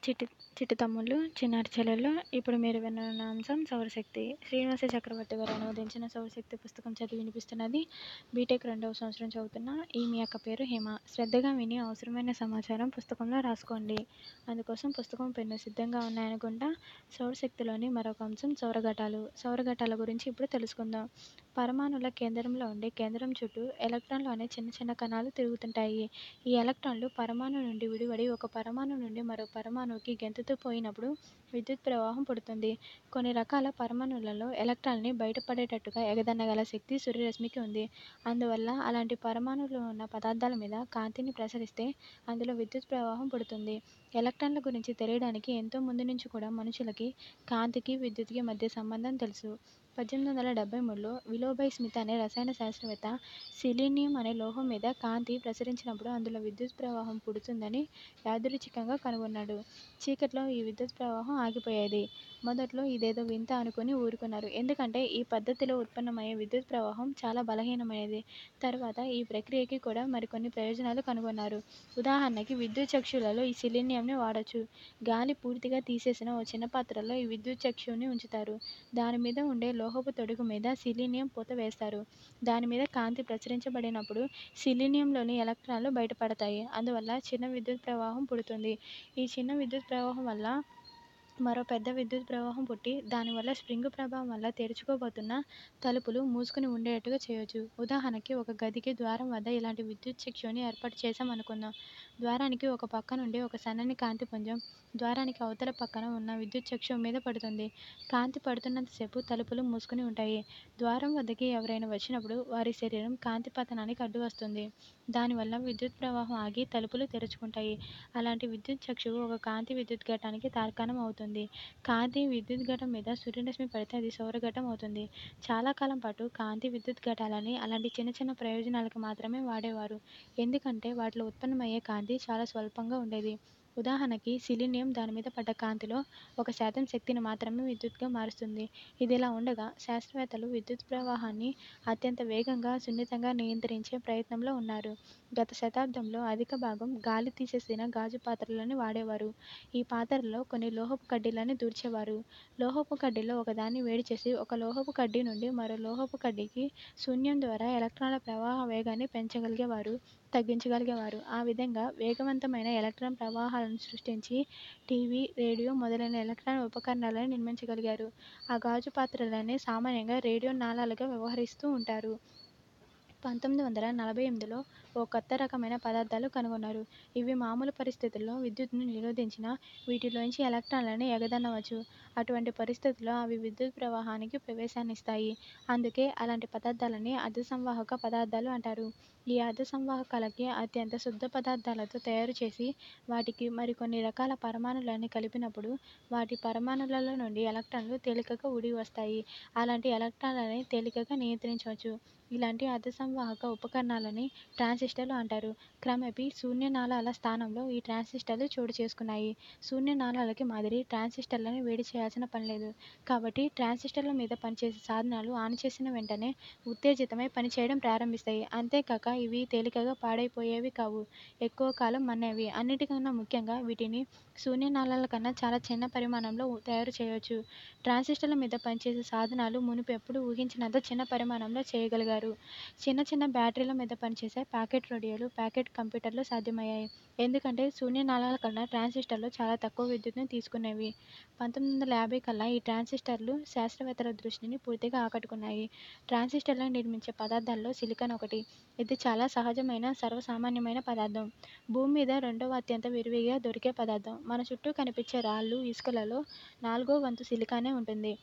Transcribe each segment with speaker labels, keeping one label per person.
Speaker 1: చిట్టి చిట్టి తమ్ముళ్ళు, చిన్నారి చెల్లెళ్ళు, ఇప్పుడు మీరు విననున్న అంశం సౌరశక్తి. శ్రీనివాస చక్రవర్తి గారు అనువదించిన సౌరశక్తి పుస్తకం చదివి వినిపిస్తున్నది బీటెక్ 2వ సంవత్సరం చదువుతున్న మీ అక్క పేరు హేమ. శ్రద్ధగా విని అవసరమైన సమాచారం పుస్తకంలో రాసుకోండి. అందుకోసం పుస్తకం, పెన్ను సిద్ధంగా ఉన్నాయనుకుంటా. సౌరశక్తిలోని మరొక అంశం సౌరఘటాలు. సౌరఘటాల గురించి ఇప్పుడు తెలుసుకుందాం. పరమాణువుల కేంద్రంలో ఉండే కేంద్రం చుట్టూ ఎలక్ట్రాన్లు అనే చిన్న చిన్న కణాలు తిరుగుతుంటాయి. ఈ ఎలక్ట్రాన్లు పరమాణువు నుండి విడివడి ఒక పరమాణువు నుండి మరో పరమాణువుకి గెంతుతూ పోయినప్పుడు విద్యుత్ ప్రవాహం పుడుతుంది. కొన్ని రకాల పరమాణువులలో ఎలక్ట్రాన్ని బయటపడేటట్టుగా ఎగదన్నగల శక్తి సూర్యరశ్మికి ఉంది. అందువల్ల అలాంటి పరమాణువులు ఉన్న పదార్థాల మీద కాంతిని ప్రసరిస్తే అందులో విద్యుత్ ప్రవాహం పుడుతుంది. ఎలక్ట్రాన్ల గురించి తెలియడానికి ఎంతో ముందు నుంచి కూడా మనుషులకి కాంతికి, విద్యుత్కి మధ్య సంబంధం తెలుసు. 1873లో విలోబై స్మిత్ అనే రసాయన శాస్త్రవేత్త సిలీనియం అనే లోహం మీద కాంతి ప్రసరించినప్పుడు అందులో విద్యుత్ ప్రవాహం పుడుతుందని యాదృచ్ఛికంగా కనుగొన్నాడు. చీకట్లో ఈ విద్యుత్ ప్రవాహం ఆగిపోయేది. మొదట్లో ఇదేదో వింత అనుకుని ఊరుకున్నారు. ఎందుకంటే ఈ పద్ధతిలో ఉత్పన్నమయ్యే విద్యుత్ ప్రవాహం చాలా బలహీనమైనది. తర్వాత ఈ ప్రక్రియకి కూడా మరికొన్ని ప్రయోజనాలు కనుగొన్నారు. ఉదాహరణకి విద్యుత్ చక్షువులలో ఈ సిలీనియంని వాడొచ్చు. గాలి పూర్తిగా తీసేసిన ఓ చిన్న పాత్రలో ఈ విద్యుత్ చక్షువుని ఉంచుతారు. దాని మీద ఉండే లోహపు తొడుగు మీద సిలీనియం పూత వేస్తారు. దాని మీద కాంతి ప్రసరించబడినప్పుడు సిలీనియంలోని ఎలక్ట్రాన్లు బయటపడతాయి. అందువల్ల చిన్న విద్యుత్ ప్రవాహం పుడుతుంది. ఈ చిన్న విద్యుత్ ప్రవాహం వల్ల మరో పెద్ద విద్యుత్ ప్రవాహం పుట్టి దానివల్ల స్ప్రింగు ప్రభావం వల్ల తెరుచుకోబోతున్న తలుపులు మూసుకుని ఉండేట్టుగా చేయొచ్చు. ఉదాహరణకి ఒక గదికి ద్వారం వద్ద ఇలాంటి విద్యుత్ చక్షువుని ఏర్పాటు చేశామనుకుందాం. ద్వారానికి ఒక పక్క నుండి ఒక సన్నని కాంతి పుంజం ద్వారానికి అవతల పక్కన ఉన్న విద్యుత్ చక్షువు మీద పడుతుంది. కాంతి పడుతున్నంతసేపు తలుపులు మూసుకుని ఉంటాయి. ద్వారం వద్దకి ఎవరైనా వచ్చినప్పుడు వారి శరీరం కాంతి పతనానికి అడ్డు వస్తుంది. దానివల్ల విద్యుత్ ప్రవాహం ఆగి తలుపులు తెరుచుకుంటాయి. అలాంటి విద్యుత్ చక్షువు ఒక కాంతి విద్యుత్ ఘటానికి తార్కాణం అవుతుంది. కాంతి విద్యుత్ ఘటం మీద సూర్యరశ్మి పడితే అది సౌరఘటం అవుతుంది. చాలా కాలం పాటు కాంతి విద్యుత్ ఘటాలని అలాంటి చిన్న చిన్న ప్రయోజనాలకి మాత్రమే వాడేవారు. ఎందుకంటే వాటిలో ఉత్పన్నమయ్యే కాంతి చాలా స్వల్పంగా ఉండేది. ఉదాహరణకి సిలీనియం దానిమీద పడ్డ కాంతిలో 1% శక్తిని మాత్రమే విద్యుత్గా మారుస్తుంది. ఇదిలా ఉండగా శాస్త్రవేత్తలు విద్యుత్ ప్రవాహాన్ని అత్యంత వేగంగా, సున్నితంగా నియంత్రించే ప్రయత్నంలో ఉన్నారు. గత శతాబ్దంలో అధిక భాగం గాలి తీసేసిన గాజు పాత్రలని వాడేవారు. ఈ పాత్రల్లో కొన్ని లోహపు కడ్డీలని దూర్చేవారు. లోహపు కడ్డీలో ఒకదాన్ని వేడిచేసి ఒక లోహపు కడ్డీ నుండి మరో లోహపు కడ్డీకి శూన్యం ద్వారా ఎలక్ట్రాన్ల ప్రవాహ వేగాన్ని పెంచగలిగేవారు, తగ్గించగలిగేవారు. ఆ విధంగా వేగవంతమైన ఎలక్ట్రాన్ ప్రవాహాలను సృష్టించి టీవీ, రేడియో మొదలైన ఎలక్ట్రాన్ ఉపకరణాలను నిర్మించగలిగారు. ఆ గాజు పాత్రలనే సామాన్యంగా రేడియో నాళాలుగా వ్యవహరిస్తూ ఉంటారు. 1948లో ఓ కొత్త రకమైన పదార్థాలు కనుగొన్నారు. ఇవి మామూలు పరిస్థితుల్లో విద్యుత్తును నిరోధించినా వీటిలోంచి ఎలక్ట్రాన్లని ఎగదన్నవచ్చు. అటువంటి పరిస్థితుల్లో అవి విద్యుత్ ప్రవాహానికి ప్రవేశాన్నిస్తాయి. అందుకే అలాంటి పదార్థాలని అర్ధసంవాహక పదార్థాలు అంటారు. ఈ అర్ధసంవాహకాలకి అత్యంత శుద్ధ పదార్థాలతో తయారు చేసి వాటికి మరికొన్ని రకాల పరమాణువులని కలిపినప్పుడు వాటి పరమాణువులలో నుండి ఎలక్ట్రాన్లు తేలికగా ఉడి వస్తాయి. అలాంటి ఎలక్ట్రాన్లని తేలికగా నియంత్రించవచ్చు. ఇలాంటి అర్ధసంవాహక ఉపకరణాలని ట్రాన్సిస్టర్లు అంటారు. క్రమేపీ శూన్యనాళాల స్థానంలో ఈ ట్రాన్సిస్టర్లు చోటు చేసుకున్నాయి. శూన్యనాళాలకి మాదిరి ట్రాన్సిస్టర్లని వేడి చేయాల్సిన పనిలేదు. కాబట్టి ట్రాన్సిస్టర్ల మీద పనిచేసే సాధనాలు ఆన్ చేసిన వెంటనే ఉత్తేజితమై పనిచేయడం ప్రారంభిస్తాయి. అంతేకాక ఇవి తేలికగా పాడైపోయేవి కావు. ఎక్కువ కాలం మన్నేవి. అన్నిటికన్నా ముఖ్యంగా వీటిని శూన్యనాళాల కన్నా చాలా చిన్న పరిమాణంలో తయారు చేయొచ్చు. ట్రాన్సిస్టర్ల మీద పనిచేసే సాధనాలు మునుపు ఎప్పుడూ ఊహించనంత చిన్న పరిమాణంలో చేయగలిగారు. చిన్న చిన్న బ్యాటరీల మీద పనిచేసే ప్యాకెట్ రేడియోలు, ప్యాకెట్ కంప్యూటర్లు సాధ్యమయ్యాయి. ఎందుకంటే శూన్యనాళాల కన్నా ట్రాన్సిస్టర్లు చాలా తక్కువ విద్యుత్తుని తీసుకునేవి. 1950 కల్లా ఈ ట్రాన్సిస్టర్లు శాస్త్రవేత్తల దృష్టిని పూర్తిగా ఆకట్టుకున్నాయి. ట్రాన్సిస్టర్లను నిర్మించే పదార్థాల్లో సిలికాన్ ఒకటి. ఇది చాలా సహజమైన, సర్వసామాన్యమైన పదార్థం. భూమి మీద రెండవ అత్యంత విరివిగా దొరికే పదార్థం. మన చుట్టూ కనిపించే రాళ్ళు, ఇసుకలలో 4వ వంతు సిలికానే ఉంటుంది.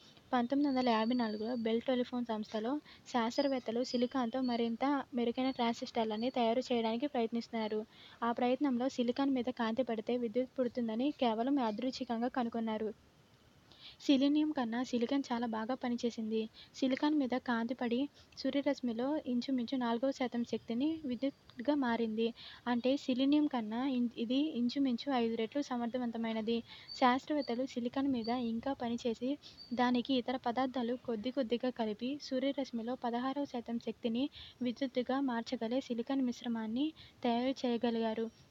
Speaker 1: 1954లో బెల్ టెలిఫోన్ సంస్థలో శాస్త్రవేత్తలు సిలికాన్తో మరింత మెరుగైన ట్రాన్సిస్టర్లని తయారు చేయడానికి ప్రయత్నిస్తున్నారు. ఆ ప్రయత్నంలో సిలికాన్ మీద కాంతి పడితే విద్యుత్ పుడుతుందని కేవలం యాదృచ్ఛికంగా కనుగొన్నారు. సిలీనియం కన్నా సిలికాన్ చాలా బాగా పనిచేసింది. సిలికాన్ మీద కాంతి పడి సూర్యరశ్మిలో ఇంచుమించు 4% శక్తిని విద్యుత్గా మారింది. అంటే సిలీనియం కన్నా ఇది ఇంచుమించు 5 రెట్లు సమర్థవంతమైనది. శాస్త్రవేత్తలు సిలికాన్ మీద ఇంకా పనిచేసి దానికి ఇతర పదార్థాలు కొద్ది కొద్దిగా కలిపి సూర్యరశ్మిలో 16% శక్తిని విద్యుత్తుగా మార్చగలే సిలికాన్ మిశ్రమాన్ని తయారు చేయగలిగారు.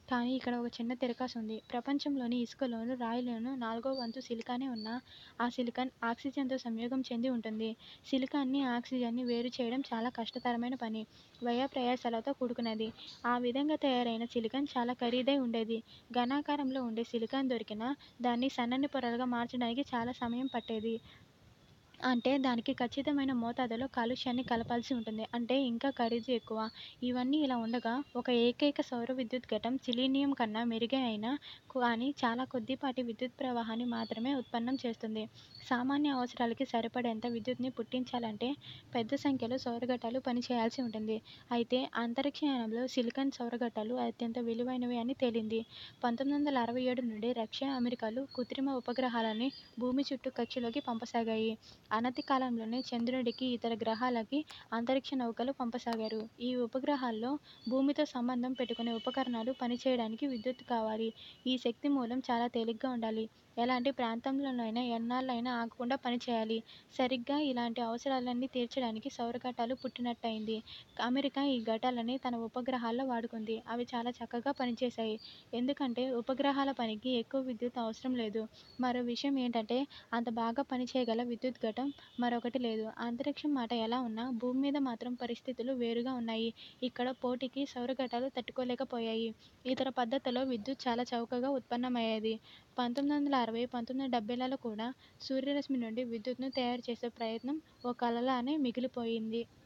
Speaker 1: కానీ ఇక్కడ ఒక చిన్న తిరకాసుంది. ప్రపంచంలోని ఇసుకలోను, రాయిలోను నాలుగో వంతు సిలికానే ఉన్నా, ఆ సిలికాన్ ఆక్సిజన్‌తో సంయోగం చెంది ఉంటుంది. సిలికాన్‌ని, ఆక్సిజన్‌ని వేరు చేయడం చాలా కష్టతరమైన పని. వ్యయప్రయాసలతో కూడుకున్నది. ఆ విధంగా తయారైన సిలికాన్ చాలా ఖరీదై ఉండేది. ఘనాకారంలో ఉండే సిలికాన్ దొరికినా, దాన్ని సన్నని పొరలుగా మార్చడానికి చాలా సమయం పట్టేది. అంటే దానికి ఖచ్చితమైన మోతాదులో కాలుష్యాన్ని కలపాల్సి ఉంటుంది. అంటే ఇంకా ఖరీదు ఎక్కువ. ఇవన్నీ ఇలా ఉండగా ఒక ఏకైక సౌర విద్యుత్ ఘటం సెలీనియం కన్నా మెరుగే అయినా కానీ చాలా కొద్దిపాటి విద్యుత్ ప్రవాహాన్ని మాత్రమే ఉత్పన్నం చేస్తుంది. సామాన్య అవసరాలకి సరిపడేంత విద్యుత్‌ని పుట్టించాలంటే పెద్ద సంఖ్యలో సౌరఘటాలు పనిచేయాల్సి ఉంటుంది. అయితే అంతరిక్షయానంలో సిలికాన్ సౌరఘటాలు అత్యంత విలువైనవి అని తేలింది. 1967 నుండి రష్యా, అమెరికాలు కృత్రిమ ఉపగ్రహాలని భూమి చుట్టూ కక్షలోకి పంపసాగాయి. అనతి కాలంలోనే చంద్రుడికి, ఇతర గ్రహాలకి అంతరిక్ష నౌకలు పంపసాగారు. ఈ ఉపగ్రహాల్లో భూమితో సంబంధం పెట్టుకునే ఉపకరణాలు పనిచేయడానికి విద్యుత్తు కావాలి. ఈ శక్తి మూలం చాలా తేలిగ్గా ఉండాలి. ఎలాంటి ప్రాంతంలోనైనా ఎన్నాళ్ళైనా ఆగకుండా పనిచేయాలి. సరిగ్గా ఇలాంటి అవసరాలన్నీ తీర్చడానికి సౌరఘటాలు పుట్టినట్టయింది. అమెరికా ఈ ఘటాలని తన ఉపగ్రహాల్లో వాడుకుంది. అవి చాలా చక్కగా పనిచేశాయి. ఎందుకంటే ఉపగ్రహాల పనికి ఎక్కువ విద్యుత్ అవసరం లేదు. మరో విషయం ఏంటంటే అంత బాగా పనిచేయగల విద్యుత్ ఘటం మరొకటి లేదు. అంతరిక్షం మాట ఎలా ఉన్నా భూమి మీద మాత్రం పరిస్థితులు వేరుగా ఉన్నాయి. ఇక్కడ పోటీకి సౌరఘటాలు తట్టుకోలేకపోయాయి. ఇతర పద్ధతుల్లో విద్యుత్ చాలా చౌకగా ఉత్పన్నమయ్యేది. 1960, 1970లలో కూడా సూర్యరశ్మి నుండి విద్యుత్తును తయారు చేసే ప్రయత్నం ఓ కలలానే మిగిలిపోయింది.